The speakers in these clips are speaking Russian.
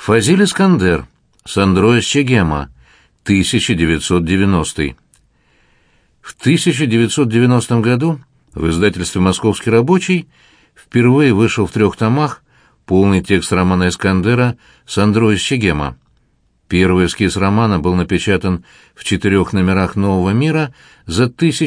Фазиль Искандер. Сандро из Чегема. 1990. В 1990 году в издательстве «Московский рабочий» впервые вышел в 3 томах полный текст романа Искандера «Сандро из Чегема». Первый эскиз романа был напечатан в 4 номерах «Нового мира» за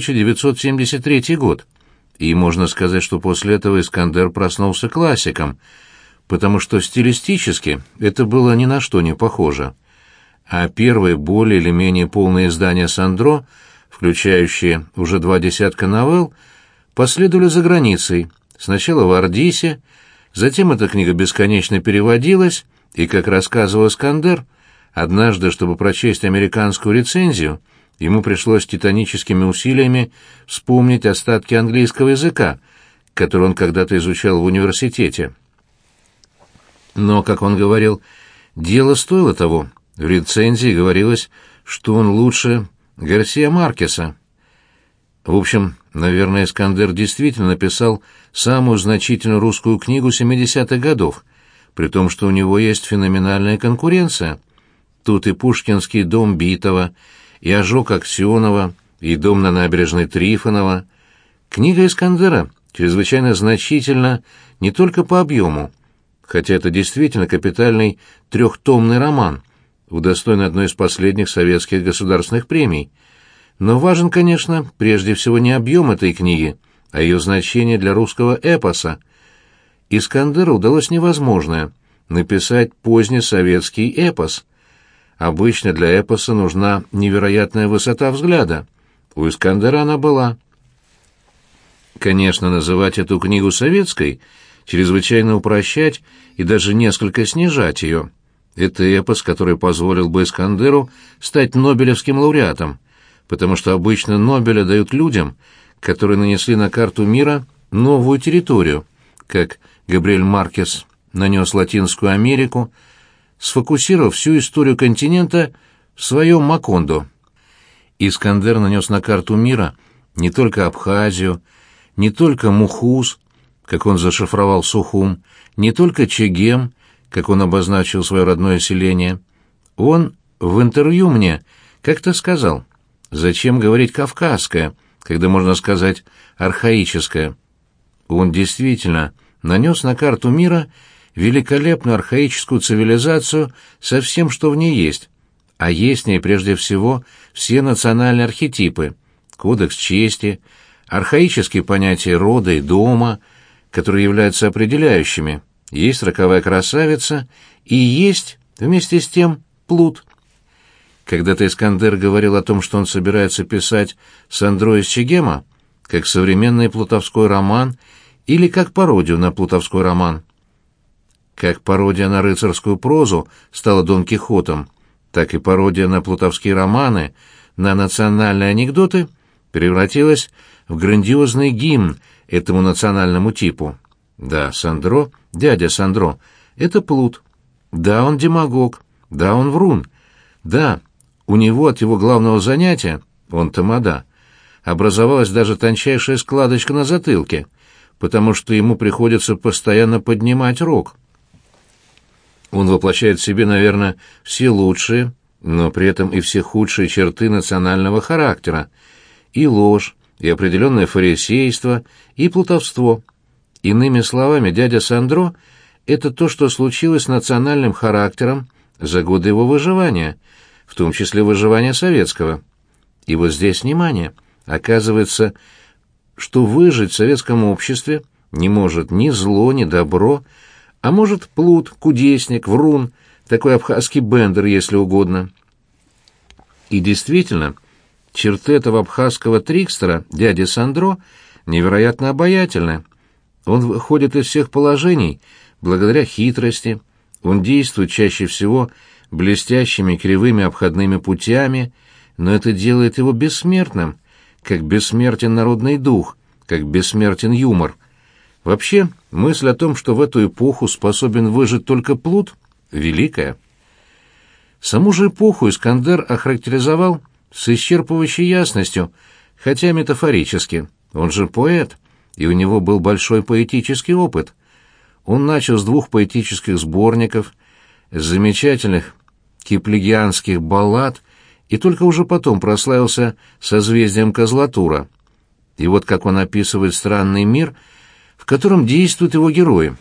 1973 год, и можно сказать, что после этого Искандер проснулся классиком, потому что стилистически это было ни на что не похоже. А первые более или менее полные издания «Сандро», включающие уже 20 новелл, последовали за границей, сначала в Ардисе, затем эта книга бесконечно переводилась, и, как рассказывал Искандер, однажды, чтобы прочесть американскую рецензию, ему пришлось титаническими усилиями вспомнить остатки английского языка, который он когда-то изучал в университете. Но, как он говорил, дело стоило того. В рецензии говорилось, что он лучше Гарсия Маркеса. В общем, наверное, Искандер действительно написал самую значительную русскую книгу 70-х годов, при том, что у него есть феноменальная конкуренция. Тут и пушкинский дом Битова, и ожог Аксенова, и дом на набережной Трифонова. Книга Искандера чрезвычайно значительна не только по объему, хотя это действительно капитальный 3-томный роман, удостоенный одной из последних советских государственных премий. Но важен, конечно, прежде всего не объем этой книги, а ее значение для русского эпоса. Искандеру удалось невозможное — написать поздний советский эпос. Обычно для эпоса нужна невероятная высота взгляда. У Искандера она была. Конечно, называть эту книгу советской — чрезвычайно упрощать и даже несколько снижать ее. Это эпос, который позволил бы Искандеру стать Нобелевским лауреатом, потому что обычно Нобеля дают людям, которые нанесли на карту мира новую территорию, как Габриэль Маркес нанес Латинскую Америку, сфокусировав всю историю континента в своем Макондо. Искандер нанес на карту мира не только Абхазию, не только Мухуз, как он зашифровал Сухум, не только Чегем, как он обозначил свое родное селение. Он в интервью мне как-то сказал: «Зачем говорить «кавказское», когда можно сказать «архаическое»?» Он действительно нанес на карту мира великолепную архаическую цивилизацию со всем, что в ней есть, а есть в ней прежде всего все национальные архетипы, кодекс чести, архаические понятия рода и дома, которые являются определяющими, есть роковая красавица и есть, вместе с тем, плут. Когда-то Искандер говорил о том, что он собирается писать «Сандро из Чегема» как современный плутовской роман или как пародию на плутовской роман. Как пародия на рыцарскую прозу стала Дон Кихотом, так и пародия на плутовские романы, на национальные анекдоты превратилась в грандиозный гимн этому национальному типу. Да, Сандро, дядя Сандро, это плут. Да, он демагог. Да, он врун. Да, у него от его главного занятия, он тамада, образовалась даже тончайшая складочка на затылке, потому что ему приходится постоянно поднимать рог. Он воплощает в себе, наверное, все лучшие, но при этом и все худшие черты национального характера, и ложь, и определенное фарисейство, и плутовство. Иными словами, дядя Сандро — это то, что случилось с национальным характером за годы его выживания, в том числе выживания советского. И вот здесь внимание. Оказывается, что выжить в советском обществе не может ни зло, ни добро, а может плут, кудесник, врун, такой абхазский бендер, если угодно. И действительно, черты этого абхазского трикстера, дяди Сандро, невероятно обаятельны. Он выходит из всех положений благодаря хитрости, он действует чаще всего блестящими кривыми обходными путями, но это делает его бессмертным, как бессмертен народный дух, как бессмертен юмор. Вообще, мысль о том, что в эту эпоху способен выжить только плут, великая. Саму же эпоху Искандер охарактеризовал с исчерпывающей ясностью, хотя метафорически. Он же поэт, и у него был большой поэтический опыт. Он начал с 2 поэтических сборников, с замечательных киплигианских баллад и только уже потом прославился созвездием Козлатура. И вот как он описывает странный мир, в котором действуют его герои.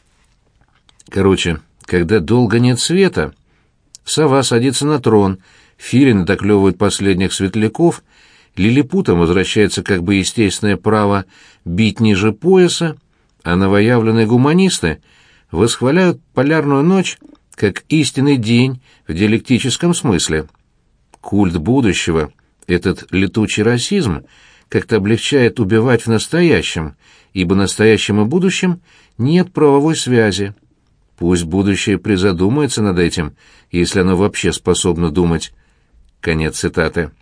Короче, когда долго нет света, сова садится на трон, филины доклевывают последних светляков, лилипутам возвращается как бы естественное право бить ниже пояса, а новоявленные гуманисты восхваляют полярную ночь как истинный день в диалектическом смысле. Культ будущего, этот летучий расизм, как-то облегчает убивать в настоящем, ибо настоящем и будущем нет правовой связи. Пусть будущее призадумается над этим, если оно вообще способно думать. Конец цитаты.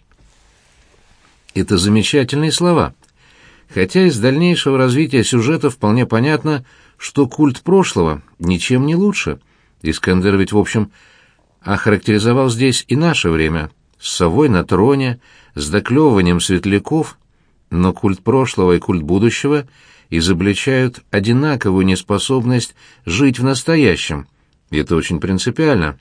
Это замечательные слова. Хотя из дальнейшего развития сюжета вполне понятно, что культ прошлого ничем не лучше. Искандер ведь, в общем, охарактеризовал здесь и наше время, с совой на троне, с доклевыванием светляков, но культ прошлого и культ будущего изобличают одинаковую неспособность жить в настоящем, и это очень принципиально.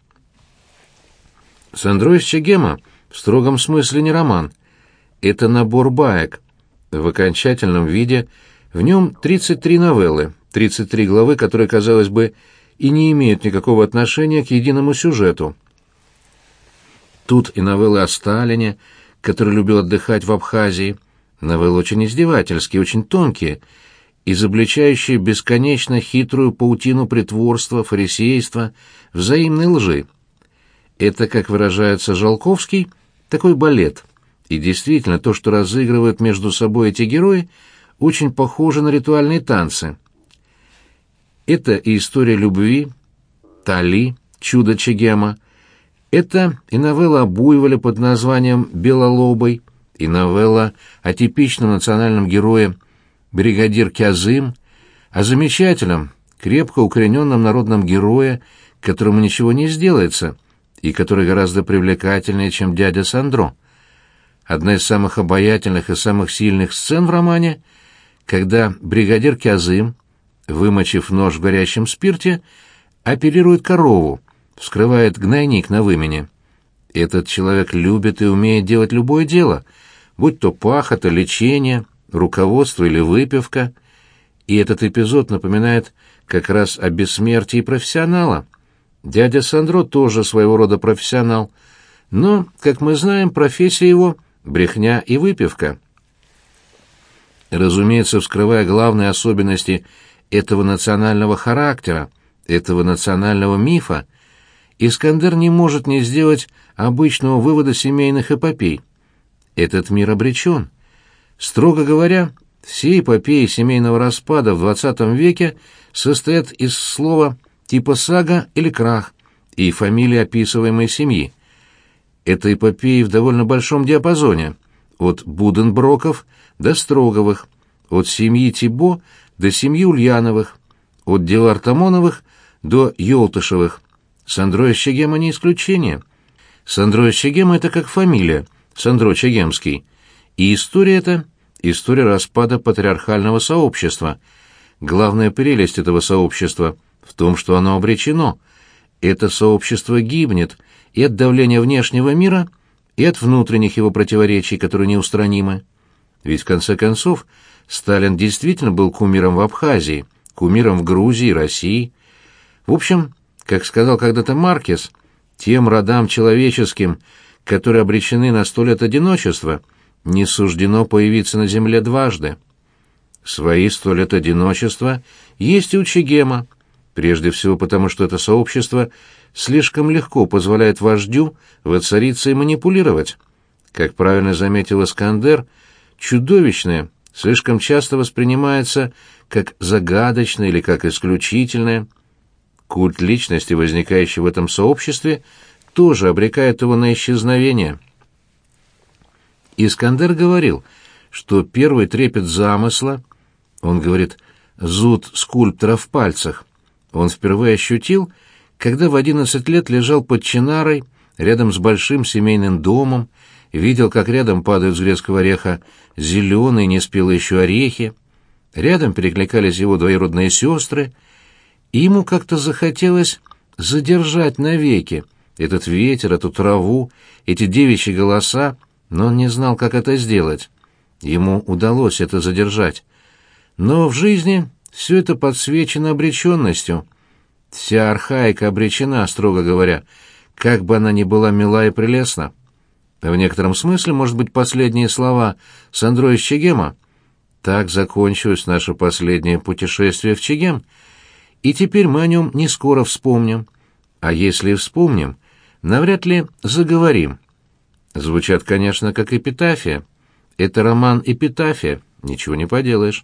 Сандро из Чегема в строгом смысле не роман. Это набор баек. В окончательном виде в нем 33 новеллы, 33 главы, которые, казалось бы, и не имеют никакого отношения к единому сюжету. Тут и новеллы о Сталине, который любил отдыхать в Абхазии, новеллы очень издевательские, очень тонкие, изобличающие бесконечно хитрую паутину притворства, фарисейства, взаимной лжи. Это, как выражается Жалковский, такой балет. И действительно, то, что разыгрывают между собой эти герои, очень похоже на ритуальные танцы. Это и история любви, Тали, чудо Чегема. Это и новелла о буйволе под названием «Белолобый», и новелла о типичном национальном герое бригадир Кязым, о замечательном, крепко укорененном народном герое, которому ничего не сделается, и который гораздо привлекательнее, чем дядя Сандро. Одна из самых обаятельных и самых сильных сцен в романе, когда бригадир Кязым, вымочив нож в горячем спирте, оперирует корову, вскрывает гнойник на вымене. Этот человек любит и умеет делать любое дело, будь то пахота, лечение, руководство или выпивка, и этот эпизод напоминает как раз о бессмертии профессионала. Дядя Сандро тоже своего рода профессионал, но, как мы знаем, профессия его — брехня и выпивка. Разумеется, вскрывая главные особенности этого национального характера, этого национального мифа, Искандер не может не сделать обычного вывода семейных эпопей. Этот мир обречен. Строго говоря, все эпопеи семейного распада в XX веке состоят из слова типа «сага» или «крах» и фамилии описываемой семьи. Это эпопеи в довольно большом диапазоне, от Буденброков до Строговых, от семьи Тибо до семьи Ульяновых, от дел Артамоновых до Ёлтышевых. Сандро из Чегема не исключение. Сандро из Чегема — это как фамилия, Сандро Чегемский. И история эта — история распада патриархального сообщества. Главная прелесть этого сообщества в том, что оно обречено. Это сообщество гибнет и от давления внешнего мира, и от внутренних его противоречий, которые неустранимы. Ведь, в конце концов, Сталин действительно был кумиром в Абхазии, кумиром в Грузии, России. В общем, как сказал когда-то Маркес, тем родам человеческим, которые обречены на 100 лет одиночества, не суждено появиться на земле дважды. Свои 100 лет одиночества есть и у Чегема, прежде всего потому, что это сообщество слишком легко позволяет вождю воцариться и манипулировать. Как правильно заметил Искандер, чудовищное слишком часто воспринимается как загадочное или как исключительное. Культ личности, возникающий в этом сообществе, тоже обрекает его на исчезновение. Искандер говорил, что первый трепет замысла, он говорит, зуд скульптора в пальцах, он впервые ощутил, когда в 11 лет лежал под чинарой рядом с большим семейным домом, видел, как рядом падают с грецкого ореха зеленые, неспелые еще орехи, рядом перекликались его двоюродные сестры, и ему как-то захотелось задержать навеки этот ветер, эту траву, эти девичьи голоса, но он не знал, как это сделать. Ему удалось это задержать. Но в жизни все это подсвечено обреченностью. Вся архаика обречена, строго говоря, как бы она ни была мила и прелестна. В некотором смысле, может быть, последние слова Сандро из Чегема. Так закончилось наше последнее путешествие в Чегем, и теперь мы о нем не скоро вспомним. А если и вспомним, навряд ли заговорим. Звучат, конечно, как эпитафия. Это роман-эпитафия, ничего не поделаешь.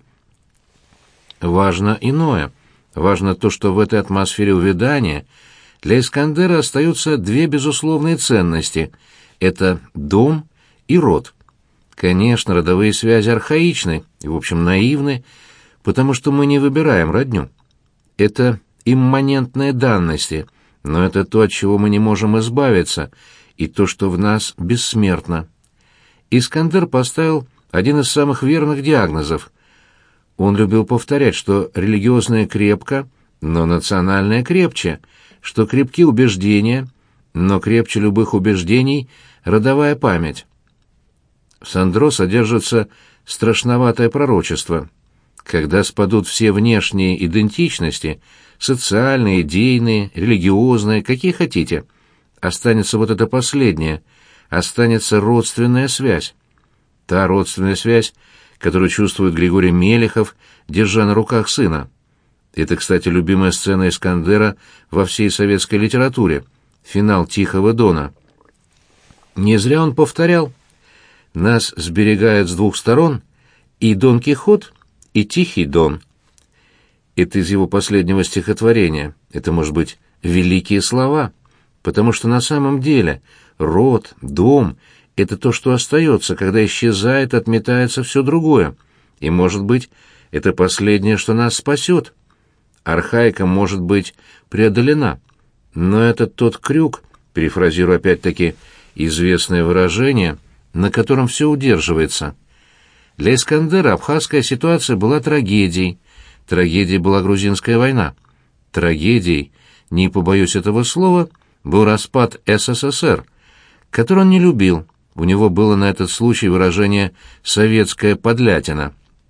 Важно иное. Важно то, что в этой атмосфере увядания для Искандера остаются две безусловные ценности — это дом и род. Конечно, родовые связи архаичны и, в общем, наивны, потому что мы не выбираем родню. Это имманентные данности, но это то, от чего мы не можем избавиться, и то, что в нас бессмертно. Искандер поставил один из самых верных диагнозов. Он любил повторять, что религиозное крепко, но национальное крепче, что крепки убеждения, но крепче любых убеждений родовая память. В Сандро содержится страшноватое пророчество. Когда спадут все внешние идентичности, социальные, идейные, религиозные, какие хотите, останется вот это последнее, останется родственная связь. Та родственная связь, которую чувствует Григорий Мелехов, держа на руках сына. Это, кстати, любимая сцена Искандера во всей советской литературе, финал «Тихого дона». Не зря он повторял: «Нас сберегают с двух сторон и Дон Кихот, и Тихий Дон». Это из его последнего стихотворения. Это, может быть, великие слова, потому что на самом деле род, дом — это то, что остается, когда исчезает, отметается все другое, и, может быть, это последнее, что нас спасет. Архаика может быть преодолена, но это тот крюк, перефразирую опять-таки известное выражение, на котором все удерживается. Для Искандера абхазская ситуация была трагедией. Трагедией была грузинская война. Трагедией, не побоюсь этого слова, был распад СССР, который он не любил. У него было на этот случай выражение «советская подлятина».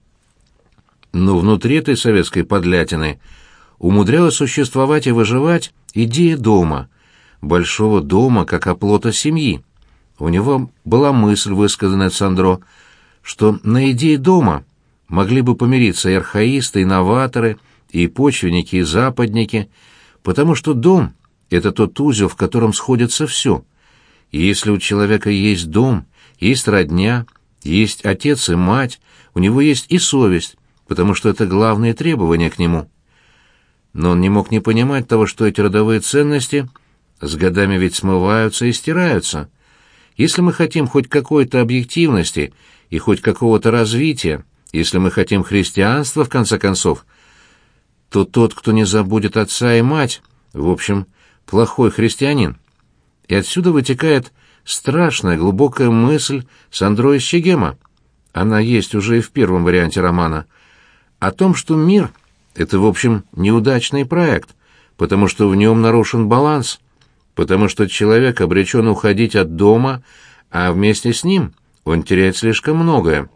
Но внутри этой советской подлятины умудрялась существовать и выживать идея дома, большого дома как оплота семьи. У него была мысль, высказанная Сандро, что на идее дома могли бы помириться и архаисты, и новаторы, и почвенники, и западники, потому что дом — это тот узел, в котором сходится все. И если у человека есть дом, есть родня, есть отец и мать, у него есть и совесть, потому что это главные требования к нему. Но он не мог не понимать того, что эти родовые ценности с годами ведь смываются и стираются. Если мы хотим хоть какой-то объективности и хоть какого-то развития, если мы хотим христианства, в конце концов, то тот, кто не забудет отца и мать, в общем, плохой христианин. И отсюда вытекает страшная глубокая мысль Сандро из Чегема. Она есть уже и в первом варианте романа. О том, что мир — это, в общем, неудачный проект, потому что в нем нарушен баланс, потому что человек обречен уходить от дома, а вместе с ним он теряет слишком многое.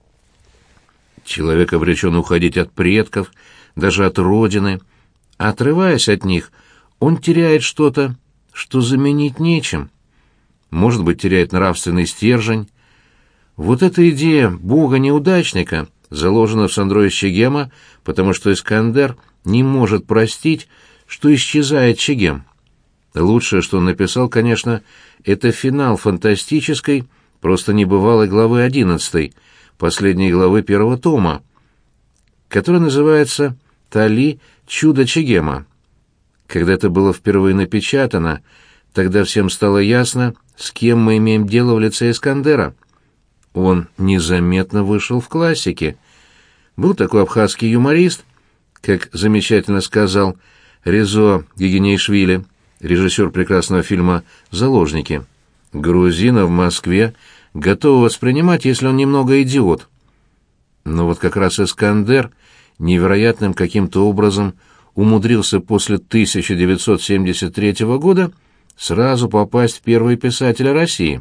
Человек обречен уходить от предков, даже от родины. Отрываясь от них, он теряет что-то, что заменить нечем. Может быть, теряет нравственный стержень. Вот эта идея бога-неудачника заложена в Сандро из Чегема, потому что Искандер не может простить, что исчезает Чегем. Лучшее, что он написал, конечно, это финал фантастической, просто небывалой главы 11, последней главы первого тома, которая называется «Тали. Чудо Чегема». Когда это было впервые напечатано, тогда всем стало ясно, с кем мы имеем дело в лице Искандера. Он незаметно вышел в классики. Был такой абхазский юморист, как замечательно сказал Резо Гигинеишвили, режиссер прекрасного фильма «Заложники». Грузина в Москве готовы воспринимать, если он немного идиот. Но вот как раз Искандер невероятным каким-то образом умудрился после 1973 года сразу попасть в первые писатели России.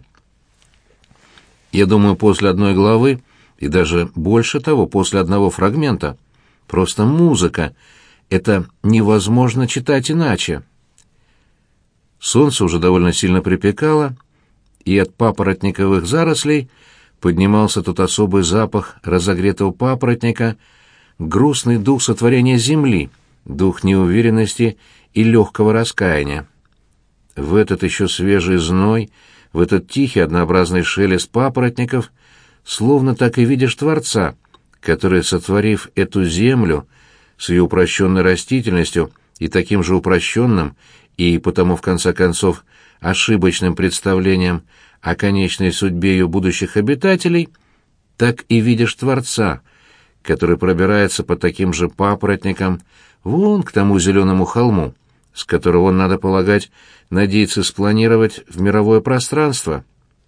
Я думаю, после одной главы, и даже больше того, после одного фрагмента, просто музыка. Это невозможно читать иначе. Солнце уже довольно сильно припекало, и от папоротниковых зарослей поднимался тот особый запах разогретого папоротника, грустный дух сотворения земли, дух неуверенности и легкого раскаяния. В этот еще свежий зной, в этот тихий однообразный шелест папоротников, словно так и видишь Творца, который, сотворив эту землю с ее упрощенной растительностью и таким же упрощенным, и потому, в конце концов, ошибочным представлением о конечной судьбе ее будущих обитателей, так и видишь Творца, который пробирается по таким же папоротникам вон к тому зеленому холму, с которого он, надо полагать, надеется спланировать в мировое пространство.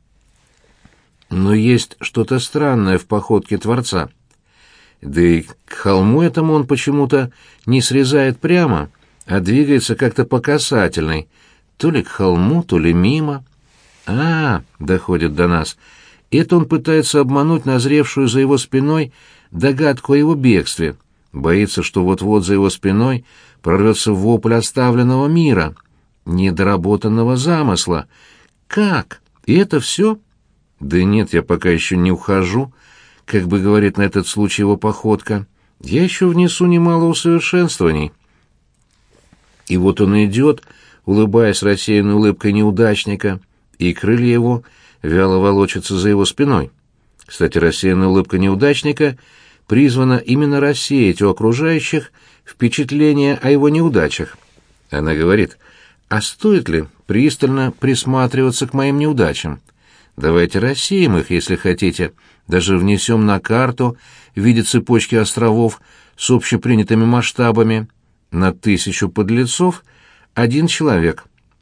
Но есть что-то странное в походке Творца. Да и к холму этому он почему-то не срезает прямо, а двигается как-то по касательной, то ли к холму, то ли мимо. Доходит до нас. Это он пытается обмануть назревшую за его спиной догадку о его бегстве. Боится, что вот-вот за его спиной прорвется вопль оставленного мира, недоработанного замысла. Как? И это все? Да нет, я пока еще не ухожу, как бы говорит на этот случай его походка. Я еще внесу немало усовершенствований. И вот он идет, улыбаясь рассеянной улыбкой неудачника, и крылья его вяло волочатся за его спиной. Кстати, рассеянная улыбка неудачника призвана именно рассеять у окружающих впечатление о его неудачах. Она говорит: а стоит ли пристально присматриваться к моим неудачам? Давайте рассеем их, если хотите, даже внесем на карту в виде цепочки островов с общепринятыми масштабами. На 1000 подлецов 1 человек.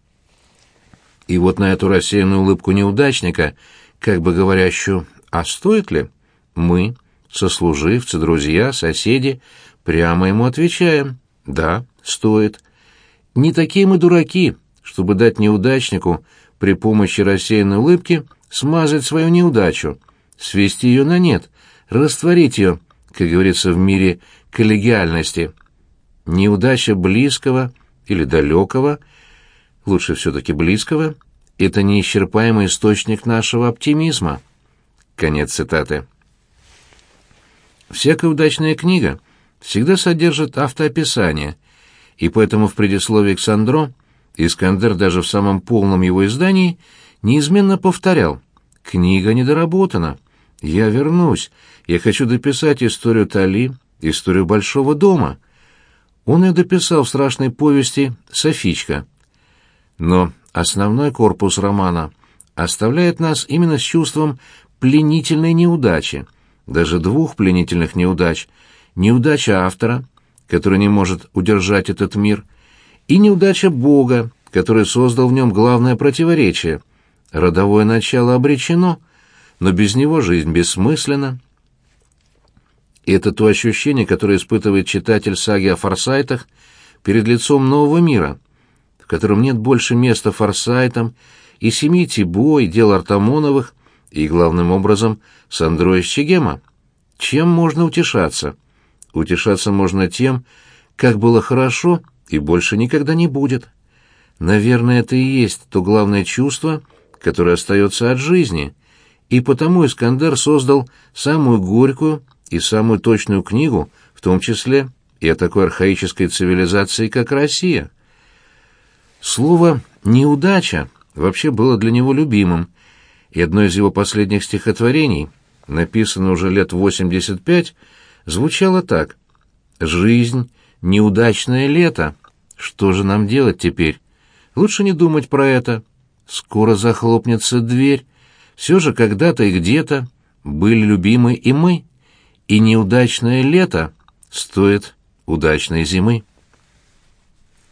И вот на эту рассеянную улыбку неудачника, как бы говорящую: а стоит ли? Мы, сослуживцы, друзья, соседи, прямо ему отвечаем: да, стоит. Не такие мы дураки, чтобы дать неудачнику при помощи рассеянной улыбки смазать свою неудачу, свести ее на нет, растворить ее, как говорится в мире коллегиальности. Неудача близкого или далекого, лучше все-таки близкого, это неисчерпаемый источник нашего оптимизма. Конец цитаты. Всякая удачная книга всегда содержит автоописание, и поэтому в предисловии к Сандро Искандер даже в самом полном его издании неизменно повторял: «Книга недоработана. Я вернусь. Я хочу дописать историю Тали, историю Большого дома». Он ее дописал в страшной повести «Софичка». Но основной корпус романа оставляет нас именно с чувством пленительной неудачи, даже 2 пленительных неудач: неудача автора, который не может удержать этот мир, и неудача Бога, который создал в нем главное противоречие. Родовое начало обречено, но без него жизнь бессмысленна. И это то ощущение, которое испытывает читатель саги о форсайтах перед лицом нового мира, в котором нет больше места форсайтам, и семьи Тибо, и дел Артамоновых, и, главным образом, Сандро из Чегема. Чем можно утешаться? Утешаться можно тем, как было хорошо и больше никогда не будет. Наверное, это и есть то главное чувство, которое остается от жизни, и потому Искандер создал самую горькую и самую точную книгу, в том числе и о такой архаической цивилизации, как Россия. Слово «неудача» вообще было для него любимым, и одно из его последних стихотворений, написанное уже лет 85, звучало так: «Жизнь — неудачное лето. Что же нам делать теперь? Лучше не думать про это. Скоро захлопнется дверь. Все же когда-то и где-то были любимы и мы, и неудачное лето стоит удачной зимы».